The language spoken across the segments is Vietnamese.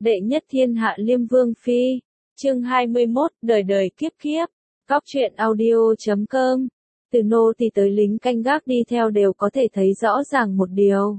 Đệ nhất thiên hạ Liêm Vương Phi. Chương 21, đời đời kiếp kiếp. Góc truyện audio.com. Từ nô tỳ tới lính canh gác đi theo đều có thể thấy rõ ràng một điều.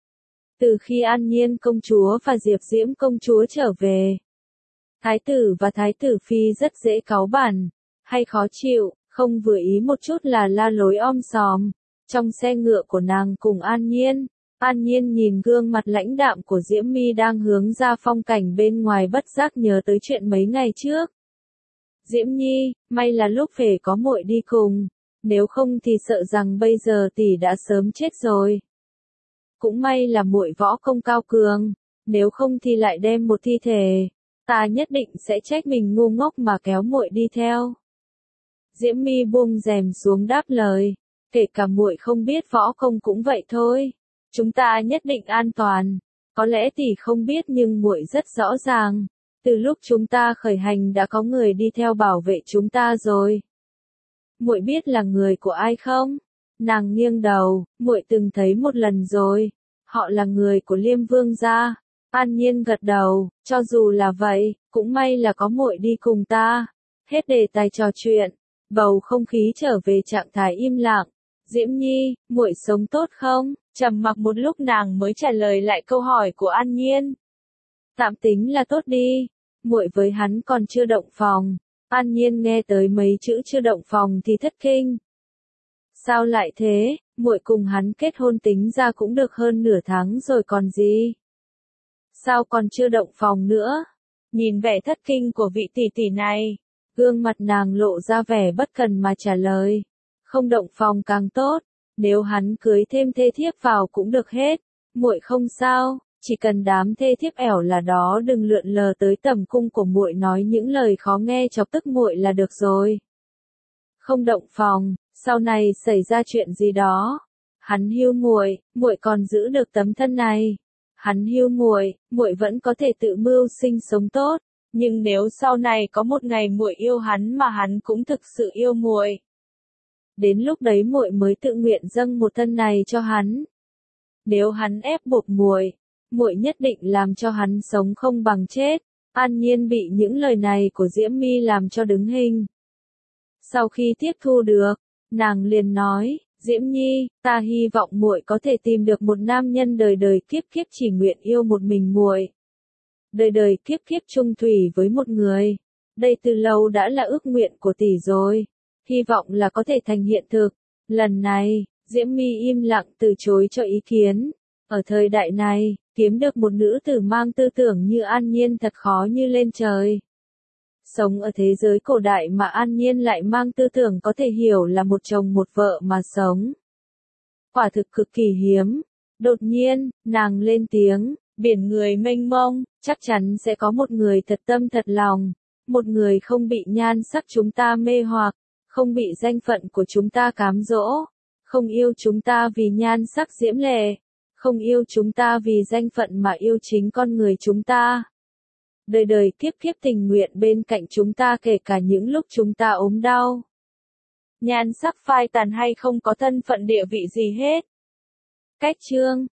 Từ khi An Nhiên công chúa và Diệp Diễm công chúa trở về, Thái tử và Thái tử Phi rất dễ cáu bản, hay khó chịu, không vừa ý một chút là la lối om sòm. Trong xe ngựa của nàng cùng An Nhiên nhìn gương mặt lãnh đạm của Diễm My đang hướng ra phong cảnh bên ngoài bất giác nhớ tới chuyện mấy ngày trước. Diễm Nhi, may là lúc về có muội đi cùng, nếu không thì sợ rằng bây giờ tỷ đã sớm chết rồi. Cũng may là muội võ công cao cường, nếu không thì lại đem một thi thể, ta nhất định sẽ trách mình ngu ngốc mà kéo muội đi theo. Diễm My buông rèm xuống đáp lời, kể cả muội không biết võ công cũng vậy thôi. Chúng ta nhất định an toàn, có lẽ tỷ không biết nhưng muội rất rõ ràng, từ lúc chúng ta khởi hành đã có người đi theo bảo vệ chúng ta rồi. Muội biết là người của ai không? Nàng nghiêng đầu, muội từng thấy một lần rồi, họ là người của Liêm Vương gia. An Nhiên gật đầu, cho dù là vậy, cũng may là có muội đi cùng ta. Hết đề tài trò chuyện, bầu không khí trở về trạng thái im lặng. Diễm Nhi, muội sống tốt không? Trầm mặc một lúc nàng mới trả lời lại câu hỏi của An Nhiên. Tạm tính là tốt đi, muội với hắn còn chưa động phòng. An Nhiên nghe tới mấy chữ chưa động phòng thì thất kinh. Sao lại thế, muội cùng hắn kết hôn tính ra cũng được hơn nửa tháng rồi còn gì? Sao còn chưa động phòng nữa? Nhìn vẻ thất kinh của vị tỷ tỷ này, gương mặt nàng lộ ra vẻ bất cần mà trả lời. Không động phòng càng tốt, nếu hắn cưới thêm thê thiếp vào cũng được hết, muội không sao, chỉ cần đám thê thiếp ẻo là đó đừng lượn lờ tới tầm cung của muội nói những lời khó nghe chọc tức muội là được rồi. Không động phòng, sau này xảy ra chuyện gì đó, hắn hưu muội, muội còn giữ được tấm thân này. Hắn hưu muội, muội vẫn có thể tự mưu sinh sống tốt, nhưng nếu sau này có một ngày muội yêu hắn mà hắn cũng thực sự yêu muội, đến lúc đấy muội mới tự nguyện dâng một thân này cho hắn. Nếu hắn ép buộc muội, muội nhất định làm cho hắn sống không bằng chết. An Nhiên bị những lời này của Diễm My làm cho đứng hình. Sau khi tiếp thu được, nàng liền nói, Diễm Nhi, ta hy vọng muội có thể tìm được một nam nhân đời đời kiếp kiếp chỉ nguyện yêu một mình muội. Đời đời kiếp kiếp chung thủy với một người. Đây từ lâu đã là ước nguyện của tỷ rồi. Hy vọng là có thể thành hiện thực. Lần này, Diễm My im lặng từ chối cho ý kiến. Ở thời đại này, kiếm được một nữ tử mang tư tưởng như An Nhiên thật khó như lên trời. Sống ở thế giới cổ đại mà An Nhiên lại mang tư tưởng có thể hiểu là một chồng một vợ mà sống. Quả thực cực kỳ hiếm. Đột nhiên, nàng lên tiếng, biển người mênh mông, chắc chắn sẽ có một người thật tâm thật lòng. Một người không bị nhan sắc chúng ta mê hoặc, không bị danh phận của chúng ta cám dỗ, không yêu chúng ta vì nhan sắc diễm lệ, không yêu chúng ta vì danh phận mà yêu chính con người chúng ta. Đời đời kiếp kiếp tình nguyện bên cạnh chúng ta kể cả những lúc chúng ta ốm đau. Nhan sắc phai tàn hay không có thân phận địa vị gì hết. Cách chương